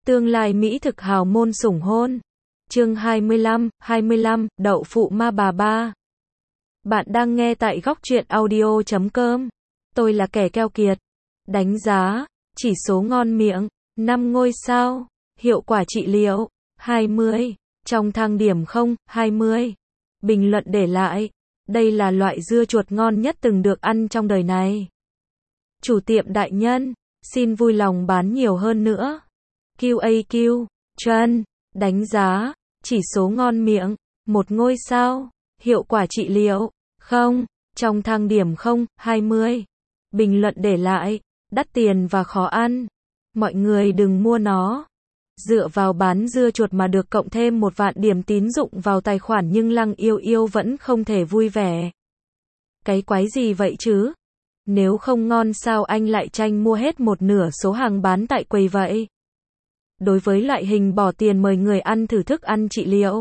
Tương lai mỹ thực hào môn sủng hôn. Chương 25, Đậu phụ ma bà ba. Bạn đang nghe tại góc truyện audio.com. Tôi là kẻ keo kiệt. Đánh giá, chỉ số ngon miệng, 5 ngôi sao. Hiệu quả trị liệu, 20. Trong thang điểm 0, 20. Bình luận để lại. Đây là loại dưa chuột ngon nhất từng được ăn trong đời này. Chủ tiệm đại nhân, xin vui lòng bán nhiều hơn nữa. QAQ, Trân, đánh giá, chỉ số ngon miệng, 1 ngôi sao, hiệu quả trị liệu, 0, trong thang điểm 0, 20. Bình luận để lại, đắt tiền và khó ăn. Mọi người đừng mua nó. Dựa vào bán dưa chuột mà được cộng thêm 1 vạn điểm tín dụng vào tài khoản nhưng Lăng Yêu Yêu vẫn không thể vui vẻ. Cái quái gì vậy chứ? Nếu không ngon sao anh lại tranh mua hết một nửa số hàng bán tại quầy vậy? Đối với loại hình bỏ tiền mời người ăn thử thức ăn trị liệu,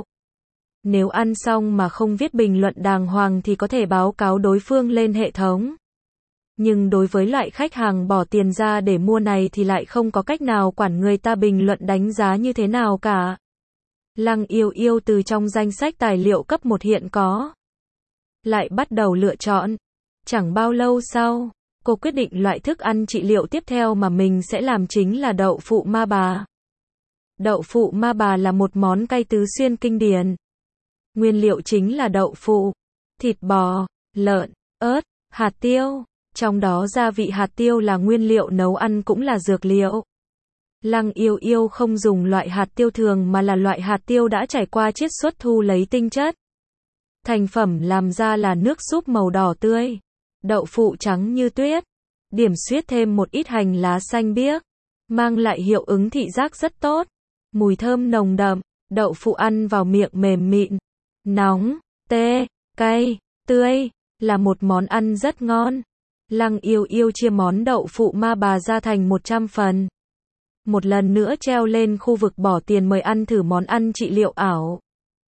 nếu ăn xong mà không viết bình luận đàng hoàng thì có thể báo cáo đối phương lên hệ thống. Nhưng đối với loại khách hàng bỏ tiền ra để mua này thì lại không có cách nào quản người ta bình luận đánh giá như thế nào cả. Lăng Yêu Yêu từ trong danh sách tài liệu cấp 1 hiện có, lại bắt đầu lựa chọn. Chẳng bao lâu sau, cô quyết định loại thức ăn trị liệu tiếp theo mà mình sẽ làm chính là đậu phụ ma bà. Đậu phụ ma bà là một món cay tứ xuyên kinh điển. Nguyên liệu chính là đậu phụ, thịt bò, lợn, ớt, hạt tiêu. Trong đó gia vị hạt tiêu là nguyên liệu nấu ăn cũng là dược liệu. Lăng Yêu Yêu không dùng loại hạt tiêu thường mà là loại hạt tiêu đã trải qua chiết xuất thu lấy tinh chất. Thành phẩm làm ra là nước súp màu đỏ tươi, đậu phụ trắng như tuyết, điểm xuyết thêm một ít hành lá xanh biếc, mang lại hiệu ứng thị giác rất tốt. Mùi thơm nồng đậm, đậu phụ ăn vào miệng mềm mịn, nóng, tê, cay, tươi, là một món ăn rất ngon. Lăng Yêu Yêu chia món đậu phụ ma bà ra thành 100 phần. Một lần nữa treo lên khu vực bỏ tiền mời ăn thử món ăn trị liệu ảo.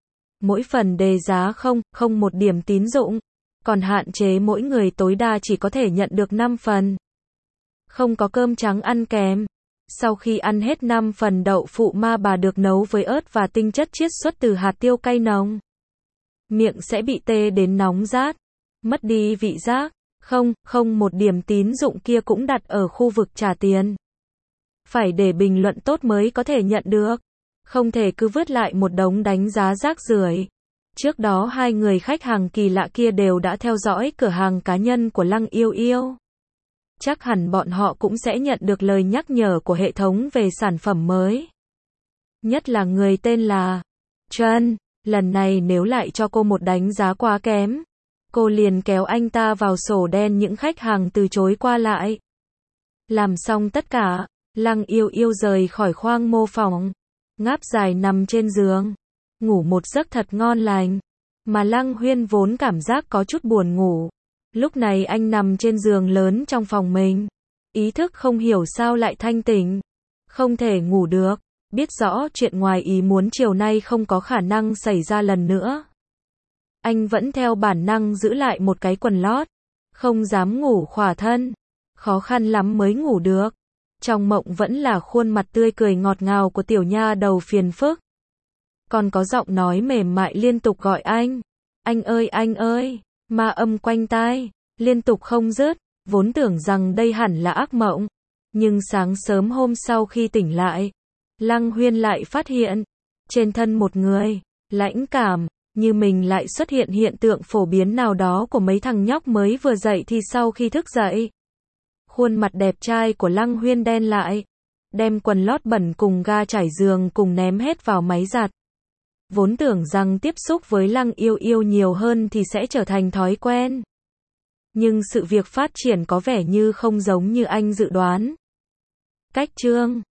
Mỗi phần đề giá 0,01 điểm tín dụng, còn hạn chế mỗi người tối đa chỉ có thể nhận được 5 phần. Không có cơm trắng ăn kèm. Sau khi ăn hết 5 phần đậu phụ ma bà được nấu với ớt và tinh chất chiết xuất từ hạt tiêu cay nồng, miệng sẽ bị tê đến nóng rát, mất đi vị giác. 0,01 điểm tín dụng kia cũng đặt ở khu vực trả tiền. Phải để bình luận tốt mới có thể nhận được. Không thể cứ vứt lại một đống đánh giá rác rưởi. Trước đó 2 người khách hàng kỳ lạ kia đều đã theo dõi cửa hàng cá nhân của Lăng Yêu Yêu. Chắc hẳn bọn họ cũng sẽ nhận được lời nhắc nhở của hệ thống về sản phẩm mới. Nhất là người tên là Trân, lần này nếu lại cho cô một đánh giá quá kém, cô liền kéo anh ta vào sổ đen những khách hàng từ chối qua lại. Làm xong tất cả, Lăng Yêu Yêu rời khỏi khoang mô phỏng, ngáp dài nằm trên giường, ngủ một giấc thật ngon lành. Mà Lăng Huyên vốn cảm giác có chút buồn ngủ. Lúc này anh nằm trên giường lớn trong phòng mình, ý thức không hiểu sao lại thanh tỉnh, không thể ngủ được, biết rõ chuyện ngoài ý muốn chiều nay không có khả năng xảy ra lần nữa. Anh vẫn theo bản năng giữ lại một cái quần lót, không dám ngủ khỏa thân, khó khăn lắm mới ngủ được. Trong mộng vẫn là khuôn mặt tươi cười ngọt ngào của tiểu nha đầu phiền phức. Còn có giọng nói mềm mại liên tục gọi anh ơi, ma âm quanh tai, liên tục không dứt, vốn tưởng rằng đây hẳn là ác mộng. Nhưng sáng sớm hôm sau khi tỉnh lại, Lăng Huyên lại phát hiện, trên thân một người, lãnh cảm, như mình lại xuất hiện hiện tượng phổ biến nào đó của mấy thằng nhóc mới vừa dậy thì sau khi thức dậy. Khuôn mặt đẹp trai của Lăng Huyên đen lại, đem quần lót bẩn cùng ga trải giường cùng ném hết vào máy giặt. Vốn tưởng rằng tiếp xúc với Lăng Yêu Yêu nhiều hơn thì sẽ trở thành thói quen. Nhưng sự việc phát triển có vẻ như không giống như anh dự đoán. Cách chương